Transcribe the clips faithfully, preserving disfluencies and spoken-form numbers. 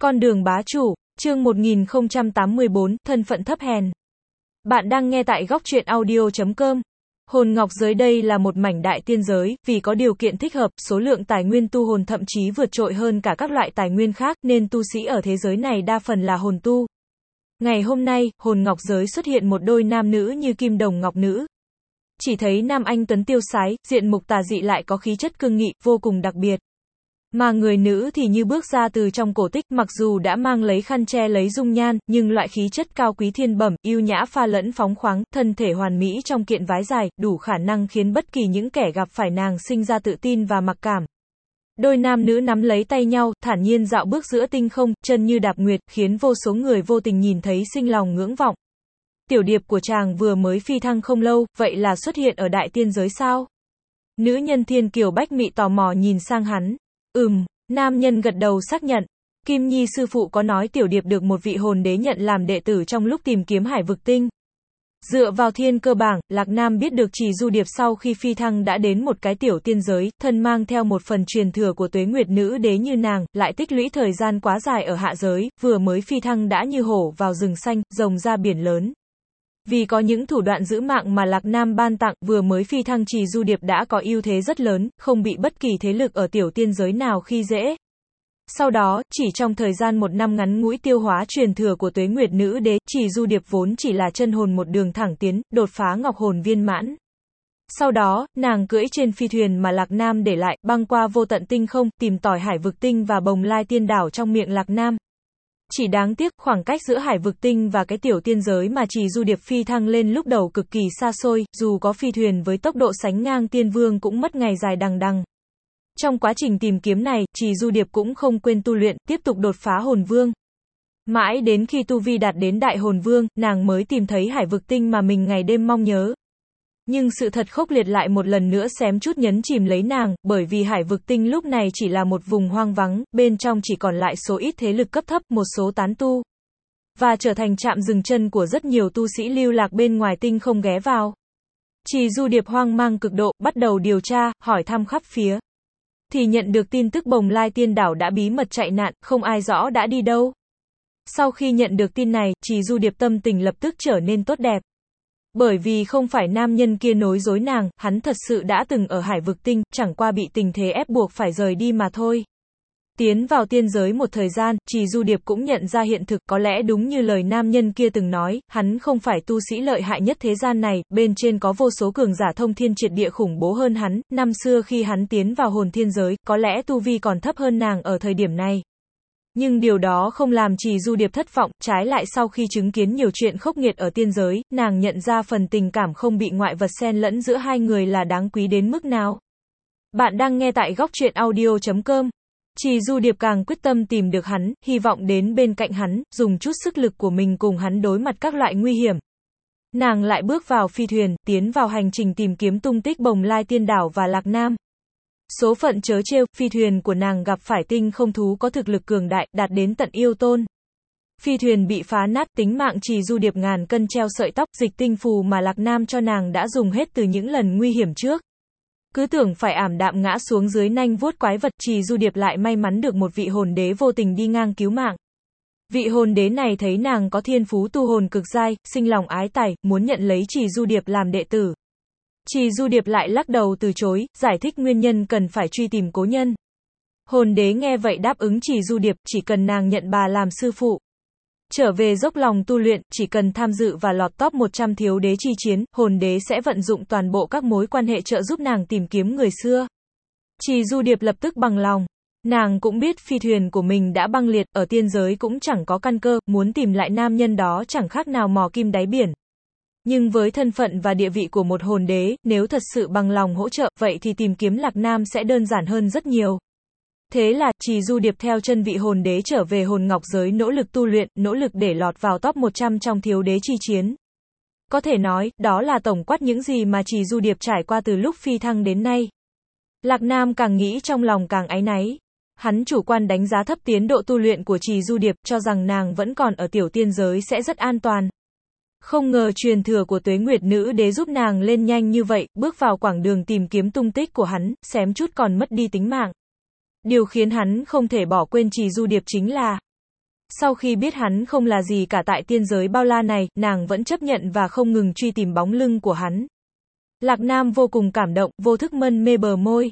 Con đường bá chủ, chương một nghìn không trăm tám mươi bốn, thân phận thấp hèn. Bạn đang nghe tại góc truyện audio chấm com. Hồn ngọc giới đây là một mảnh đại tiên giới, vì có điều kiện thích hợp, số lượng tài nguyên tu hồn thậm chí vượt trội hơn cả các loại tài nguyên khác, nên tu sĩ ở thế giới này đa phần là hồn tu. Ngày hôm nay, hồn ngọc giới xuất hiện một đôi nam nữ như kim đồng ngọc nữ. Chỉ thấy nam anh tuấn tiêu sái, diện mục tà dị lại có khí chất cương nghị, vô cùng đặc biệt. Mà người nữ thì như bước ra từ trong cổ tích, mặc dù đã mang lấy khăn che lấy dung nhan, nhưng loại khí chất cao quý thiên bẩm, yêu nhã pha lẫn phóng khoáng, thân thể hoàn mỹ trong kiện váy dài, đủ khả năng khiến bất kỳ những kẻ gặp phải nàng sinh ra tự tin và mặc cảm. Đôi nam nữ nắm lấy tay nhau, thản nhiên dạo bước giữa tinh không, chân như đạp nguyệt, khiến vô số người vô tình nhìn thấy sinh lòng ngưỡng vọng. Tiểu điệp của chàng vừa mới phi thăng không lâu, vậy là xuất hiện ở đại tiên giới sao? Nữ nhân Thiên Kiều Bách Mị tò mò nhìn sang hắn. Ừm, nam nhân gật đầu xác nhận. Kim Nhi sư phụ có nói tiểu điệp được một vị hồn đế nhận làm đệ tử trong lúc tìm kiếm hải vực tinh. Dựa vào thiên cơ bảng, Lạc Nam biết được Trì Du Điệp sau khi phi thăng đã đến một cái tiểu tiên giới, thân mang theo một phần truyền thừa của Tuế Nguyệt nữ đế như nàng, lại tích lũy thời gian quá dài ở hạ giới, vừa mới phi thăng đã như hổ vào rừng xanh, rồng ra biển lớn. Vì có những thủ đoạn giữ mạng mà Lạc Nam ban tặng, vừa mới phi thăng Trì Du Điệp đã có ưu thế rất lớn, không bị bất kỳ thế lực ở tiểu tiên giới nào khi dễ. Sau đó, chỉ trong thời gian một năm ngắn ngủi tiêu hóa truyền thừa của Tuế Nguyệt nữ đế, Trì Du Điệp vốn chỉ là chân hồn một đường thẳng tiến, đột phá ngọc hồn viên mãn. Sau đó, nàng cưỡi trên phi thuyền mà Lạc Nam để lại, băng qua vô tận tinh không, tìm tòi hải vực tinh và bồng lai tiên đảo trong miệng Lạc Nam. Chỉ đáng tiếc, khoảng cách giữa hải vực tinh và cái tiểu tiên giới mà Trì Du Điệp phi thăng lên lúc đầu cực kỳ xa xôi, dù có phi thuyền với tốc độ sánh ngang tiên vương cũng mất ngày dài đằng đằng. Trong quá trình tìm kiếm này, Trì Du Điệp cũng không quên tu luyện, tiếp tục đột phá hồn vương. Mãi đến khi tu vi đạt đến đại hồn vương, nàng mới tìm thấy hải vực tinh mà mình ngày đêm mong nhớ. Nhưng sự thật khốc liệt lại một lần nữa xém chút nhấn chìm lấy nàng, bởi vì hải vực tinh lúc này chỉ là một vùng hoang vắng, bên trong chỉ còn lại số ít thế lực cấp thấp, một số tán tu. Và trở thành trạm dừng chân của rất nhiều tu sĩ lưu lạc bên ngoài tinh không ghé vào. Trì Du Điệp hoang mang cực độ, bắt đầu điều tra, hỏi thăm khắp phía. Thì nhận được tin tức bồng lai tiên đảo đã bí mật chạy nạn, không ai rõ đã đi đâu. Sau khi nhận được tin này, Trì Du Điệp tâm tình lập tức trở nên tốt đẹp. Bởi vì không phải nam nhân kia nói dối nàng, hắn thật sự đã từng ở hải vực tinh, chẳng qua bị tình thế ép buộc phải rời đi mà thôi. Tiến vào tiên giới một thời gian, Trì Du Điệp cũng nhận ra hiện thực, có lẽ đúng như lời nam nhân kia từng nói, hắn không phải tu sĩ lợi hại nhất thế gian này, bên trên có vô số cường giả thông thiên triệt địa khủng bố hơn hắn, năm xưa khi hắn tiến vào hồn thiên giới, có lẽ tu vi còn thấp hơn nàng ở thời điểm này. Nhưng điều đó không làm Trì Du Điệp thất vọng, trái lại sau khi chứng kiến nhiều chuyện khốc nghiệt ở tiên giới, nàng nhận ra phần tình cảm không bị ngoại vật xen lẫn giữa hai người là đáng quý đến mức nào. Bạn đang nghe tại góc truyện audio chấm com. Trì Du Điệp càng quyết tâm tìm được hắn, hy vọng đến bên cạnh hắn, dùng chút sức lực của mình cùng hắn đối mặt các loại nguy hiểm. Nàng lại bước vào phi thuyền, tiến vào hành trình tìm kiếm tung tích bồng lai tiên đảo và Lạc Nam. Số phận trớ trêu, phi thuyền của nàng gặp phải tinh không thú có thực lực cường đại, đạt đến tận yêu tôn. Phi thuyền bị phá nát, tính mạng Trì Du Điệp ngàn cân treo sợi tóc, dịch tinh phù mà Lạc Nam cho nàng đã dùng hết từ những lần nguy hiểm trước. Cứ tưởng phải ảm đạm ngã xuống dưới nanh vuốt quái vật, Trì Du Điệp lại may mắn được một vị hồn đế vô tình đi ngang cứu mạng. Vị hồn đế này thấy nàng có thiên phú tu hồn cực giai, sinh lòng ái tài, muốn nhận lấy Trì Du Điệp làm đệ tử. Trì Du Điệp lại lắc đầu từ chối, giải thích nguyên nhân cần phải truy tìm cố nhân. Hồn đế nghe vậy đáp ứng Trì Du Điệp, chỉ cần nàng nhận bà làm sư phụ. Trở về dốc lòng tu luyện, chỉ cần tham dự và lọt top một trăm thiếu đế chi chiến, hồn đế sẽ vận dụng toàn bộ các mối quan hệ trợ giúp nàng tìm kiếm người xưa. Trì Du Điệp lập tức bằng lòng. Nàng cũng biết phi thuyền của mình đã băng liệt, ở tiên giới cũng chẳng có căn cơ, muốn tìm lại nam nhân đó chẳng khác nào mò kim đáy biển. Nhưng với thân phận và địa vị của một hồn đế, nếu thật sự bằng lòng hỗ trợ, vậy thì tìm kiếm Lạc Nam sẽ đơn giản hơn rất nhiều. Thế là, Trì Du Điệp theo chân vị hồn đế trở về hồn ngọc giới nỗ lực tu luyện, nỗ lực để lọt vào top một trăm trong thiếu đế chi chiến. Có thể nói, đó là tổng quát những gì mà Trì Du Điệp trải qua từ lúc phi thăng đến nay. Lạc Nam càng nghĩ trong lòng càng áy náy. Hắn chủ quan đánh giá thấp tiến độ tu luyện của Trì Du Điệp, cho rằng nàng vẫn còn ở tiểu tiên giới sẽ rất an toàn. Không ngờ truyền thừa của Tuế Nguyệt nữ đế giúp nàng lên nhanh như vậy, bước vào quãng đường tìm kiếm tung tích của hắn, xém chút còn mất đi tính mạng. Điều khiến hắn không thể bỏ quên Trì Du Điệp chính là Sau khi biết hắn không là gì cả tại tiên giới bao la này, nàng vẫn chấp nhận và không ngừng truy tìm bóng lưng của hắn. Lạc Nam vô cùng cảm động, vô thức mân mê bờ môi.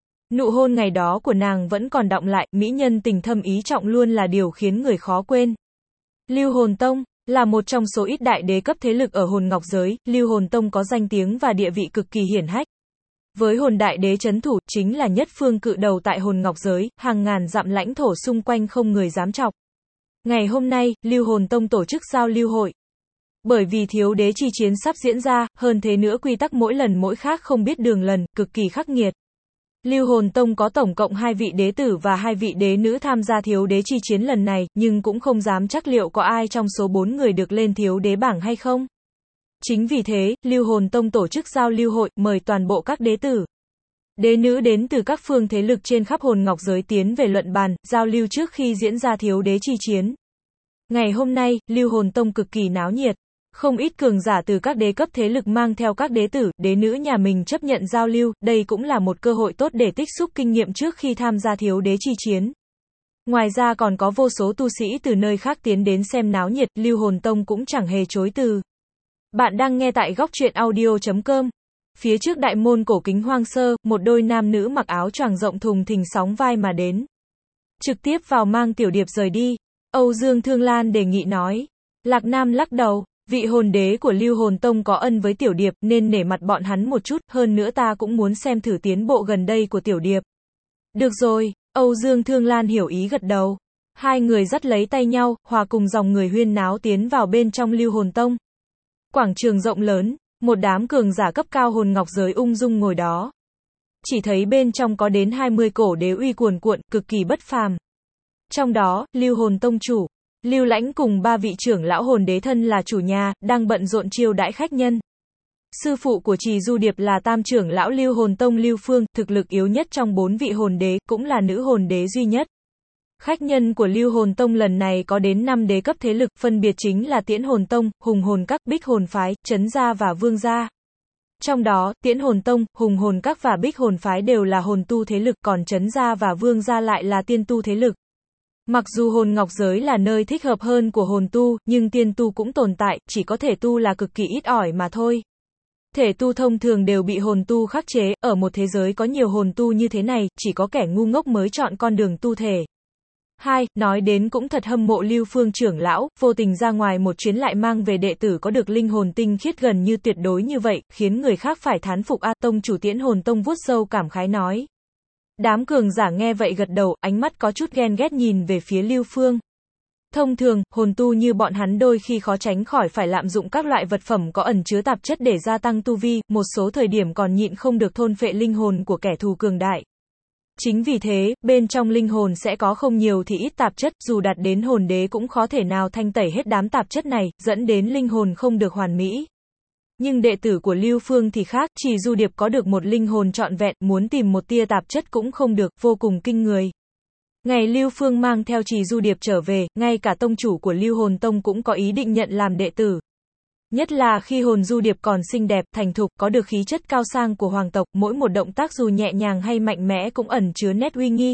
Nụ hôn ngày đó của nàng vẫn còn đọng lại, mỹ nhân tình thâm ý trọng luôn là điều khiến người khó quên. Lưu Hồn Tông là một trong số ít đại đế cấp thế lực ở hồn ngọc giới, Lưu Hồn Tông có danh tiếng và địa vị cực kỳ hiển hách. Với hồn đại đế trấn thủ, chính là nhất phương cự đầu tại hồn ngọc giới, hàng ngàn dặm lãnh thổ xung quanh không người dám chọc. Ngày hôm nay, Lưu Hồn Tông tổ chức giao lưu hội. Bởi vì thiếu đế chi chiến sắp diễn ra, hơn thế nữa quy tắc mỗi lần mỗi khác không biết đường lần, cực kỳ khắc nghiệt. Lưu Hồn Tông có tổng cộng hai vị đế tử và hai vị đế nữ tham gia thiếu đế chi chiến lần này, nhưng cũng không dám chắc liệu có ai trong số bốn người được lên thiếu đế bảng hay không. Chính vì thế, Lưu Hồn Tông tổ chức giao lưu hội, mời toàn bộ các đế tử, đế nữ đến từ các phương thế lực trên khắp hồn ngọc giới tiến về luận bàn, giao lưu trước khi diễn ra thiếu đế chi chiến. Ngày hôm nay, Lưu Hồn Tông cực kỳ náo nhiệt. Không ít cường giả từ các đế cấp thế lực mang theo các đế tử, đế nữ nhà mình chấp nhận giao lưu, đây cũng là một cơ hội tốt để tích xúc kinh nghiệm trước khi tham gia thiếu đế chi chiến. Ngoài ra còn có vô số tu sĩ từ nơi khác tiến đến xem náo nhiệt, Lưu Hồn Tông cũng chẳng hề chối từ. Bạn đang nghe tại góc truyện audio chấm com. Phía trước đại môn cổ kính hoang sơ, một đôi nam nữ mặc áo choàng rộng thùng thình sóng vai mà đến. Trực tiếp vào mang Tiểu Điệp rời đi. Âu Dương Thương Lan đề nghị nói. Lạc Nam lắc đầu. Vị hồn đế của Lưu Hồn Tông có ân với Tiểu Điệp nên nể mặt bọn hắn một chút, hơn nữa ta cũng muốn xem thử tiến bộ gần đây của Tiểu Điệp. Được rồi, Âu Dương Thương Lan hiểu ý gật đầu. Hai người dắt lấy tay nhau, hòa cùng dòng người huyên náo tiến vào bên trong Lưu Hồn Tông. Quảng trường rộng lớn, một đám cường giả cấp cao hồn ngọc giới ung dung ngồi đó. Chỉ thấy bên trong có đến hai mươi cổ đế uy cuồn cuộn, cực kỳ bất phàm. Trong đó, Lưu Hồn Tông chủ Lưu Lãnh cùng ba vị trưởng lão hồn đế thân là chủ nhà, đang bận rộn chiêu đãi khách nhân. Sư phụ của Trì Du Điệp là tam trưởng lão Lưu Hồn Tông Lưu Phương, thực lực yếu nhất trong bốn vị hồn đế, cũng là nữ hồn đế duy nhất. Khách nhân của Lưu Hồn Tông lần này có đến năm đế cấp thế lực, phân biệt chính là Tiễn Hồn Tông, Hùng Hồn Các, Bích Hồn Phái, Trấn Gia và Vương Gia. Trong đó, Tiễn Hồn Tông, Hùng Hồn Các và Bích Hồn Phái đều là hồn tu thế lực, còn Trấn Gia và Vương Gia lại là tiên tu thế lực. Mặc dù hồn ngọc giới là nơi thích hợp hơn của hồn tu, nhưng tiên tu cũng tồn tại, chỉ có thể tu là cực kỳ ít ỏi mà thôi. Thể tu thông thường đều bị hồn tu khắc chế, ở một thế giới có nhiều hồn tu như thế này, chỉ có kẻ ngu ngốc mới chọn con đường tu thể. Hai, nói đến cũng thật hâm mộ Lưu Phương trưởng lão, vô tình ra ngoài một chuyến lại mang về đệ tử có được linh hồn tinh khiết gần như tuyệt đối như vậy, khiến người khác phải thán phục a. Tông chủ Tiễn Hồn Tông vuốt râu cảm khái nói. Đám cường giả nghe vậy gật đầu, ánh mắt có chút ghen ghét nhìn về phía Lưu Phương. Thông thường, hồn tu như bọn hắn đôi khi khó tránh khỏi phải lạm dụng các loại vật phẩm có ẩn chứa tạp chất để gia tăng tu vi, một số thời điểm còn nhịn không được thôn phệ linh hồn của kẻ thù cường đại. Chính vì thế, bên trong linh hồn sẽ có không nhiều thì ít tạp chất, dù đạt đến hồn đế cũng khó thể nào thanh tẩy hết đám tạp chất này, dẫn đến linh hồn không được hoàn mỹ. Nhưng đệ tử của Lưu Phương thì khác, Trì Du Điệp có được một linh hồn trọn vẹn, muốn tìm một tia tạp chất cũng không được, vô cùng kinh người. Ngày Lưu Phương mang theo Trì Du Điệp trở về, ngay cả tông chủ của Lưu Hồn Tông cũng có ý định nhận làm đệ tử. Nhất là khi hồn Du Điệp còn xinh đẹp, thành thục, có được khí chất cao sang của hoàng tộc, mỗi một động tác dù nhẹ nhàng hay mạnh mẽ cũng ẩn chứa nét uy nghi.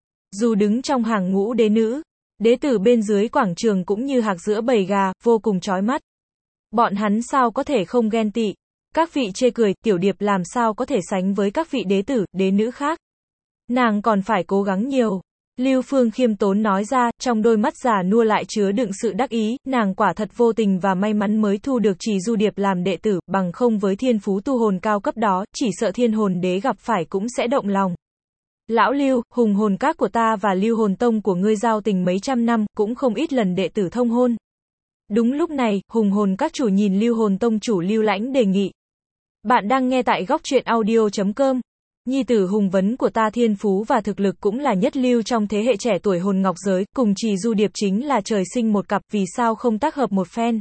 Dù đứng trong hàng ngũ đế nữ, đế tử bên dưới quảng trường cũng như hạc giữa bầy gà, vô cùng chói mắt. Bọn hắn sao có thể không ghen tị. Các vị chê cười, Tiểu Điệp làm sao có thể sánh với các vị đế tử, đế nữ khác. Nàng còn phải cố gắng nhiều. Lưu Phương khiêm tốn nói ra, trong đôi mắt già nua lại chứa đựng sự đắc ý, nàng quả thật vô tình và may mắn mới thu được Trì Du Điệp làm đệ tử, bằng không với thiên phú tu hồn cao cấp đó, chỉ sợ thiên hồn đế gặp phải cũng sẽ động lòng. Lão Lưu, hùng hồn các của ta và Lưu Hồn Tông của ngươi giao tình mấy trăm năm, cũng không ít lần đệ tử thông hôn. Đúng lúc này, hùng hồn các chủ nhìn Lưu Hồn Tông chủ Lưu Lãnh đề nghị. Bạn đang nghe tại góc truyện audio chấm com. Nhi tử hùng vấn của ta thiên phú và thực lực cũng là nhất lưu trong thế hệ trẻ tuổi hồn ngọc giới, cùng Trì Du Điệp chính là trời sinh một cặp, vì sao không tác hợp một phen.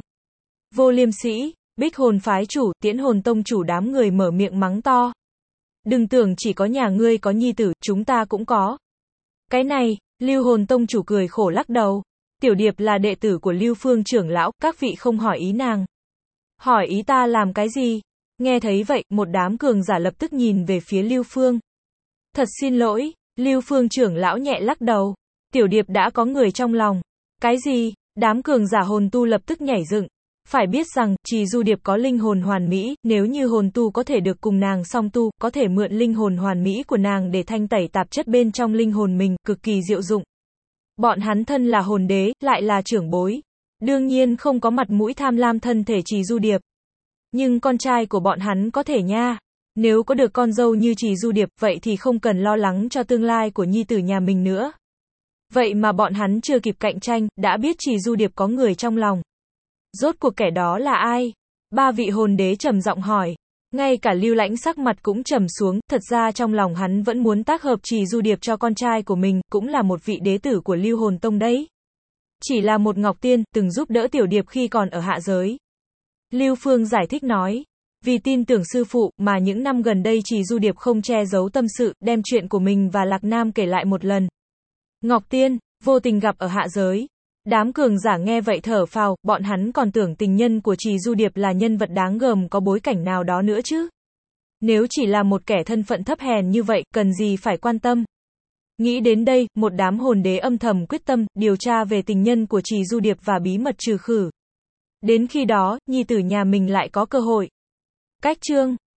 Vô Liêm Sĩ, Bích Hồn Phái chủ, Tiễn Hồn Tông chủ đám người mở miệng mắng to. Đừng tưởng chỉ có nhà ngươi có nhi tử, chúng ta cũng có. Cái này, Lưu Hồn Tông chủ cười khổ lắc đầu. Tiểu Điệp là đệ tử của Lưu Phương trưởng lão, các vị không hỏi ý nàng. Hỏi ý ta làm cái gì? Nghe thấy vậy, một đám cường giả lập tức nhìn về phía Lưu Phương. Thật xin lỗi, Lưu Phương trưởng lão nhẹ lắc đầu. Tiểu Điệp đã có người trong lòng. Cái gì? Đám cường giả hồn tu lập tức nhảy dựng. Phải biết rằng, Trì Du Điệp có linh hồn hoàn mỹ, nếu như hồn tu có thể được cùng nàng song tu, có thể mượn linh hồn hoàn mỹ của nàng để thanh tẩy tạp chất bên trong linh hồn mình, cực kỳ diệu dụng. Bọn hắn thân là hồn đế, lại là trưởng bối. Đương nhiên không có mặt mũi tham lam thân thể Trì Du Điệp. Nhưng con trai của bọn hắn có thể nha. Nếu có được con dâu như Trì Du Điệp, vậy thì không cần lo lắng cho tương lai của nhi tử nhà mình nữa. Vậy mà bọn hắn chưa kịp cạnh tranh, đã biết Trì Du Điệp có người trong lòng. Rốt cuộc kẻ đó là ai? Ba vị hồn đế trầm giọng hỏi. Ngay cả Lưu Lãnh sắc mặt cũng trầm xuống, thật ra trong lòng hắn vẫn muốn tác hợp Trì Du Điệp cho con trai của mình, cũng là một vị đế tử của Lưu Hồn Tông đấy. Chỉ là một Ngọc Tiên, từng giúp đỡ Tiểu Điệp khi còn ở hạ giới. Lưu Phương giải thích nói. Vì tin tưởng sư phụ, mà những năm gần đây Trì Du Điệp không che giấu tâm sự, đem chuyện của mình và Lạc Nam kể lại một lần. Ngọc Tiên, vô tình gặp ở hạ giới. Đám cường giả nghe vậy thở phào, bọn hắn còn tưởng tình nhân của Trì Du Điệp là nhân vật đáng gờm có bối cảnh nào đó nữa chứ. Nếu chỉ là một kẻ thân phận thấp hèn như vậy, cần gì phải quan tâm. Nghĩ đến đây, một đám hồn đế âm thầm quyết tâm, điều tra về tình nhân của Trì Du Điệp và bí mật trừ khử. Đến khi đó, nhi tử nhà mình lại có cơ hội. Cách chương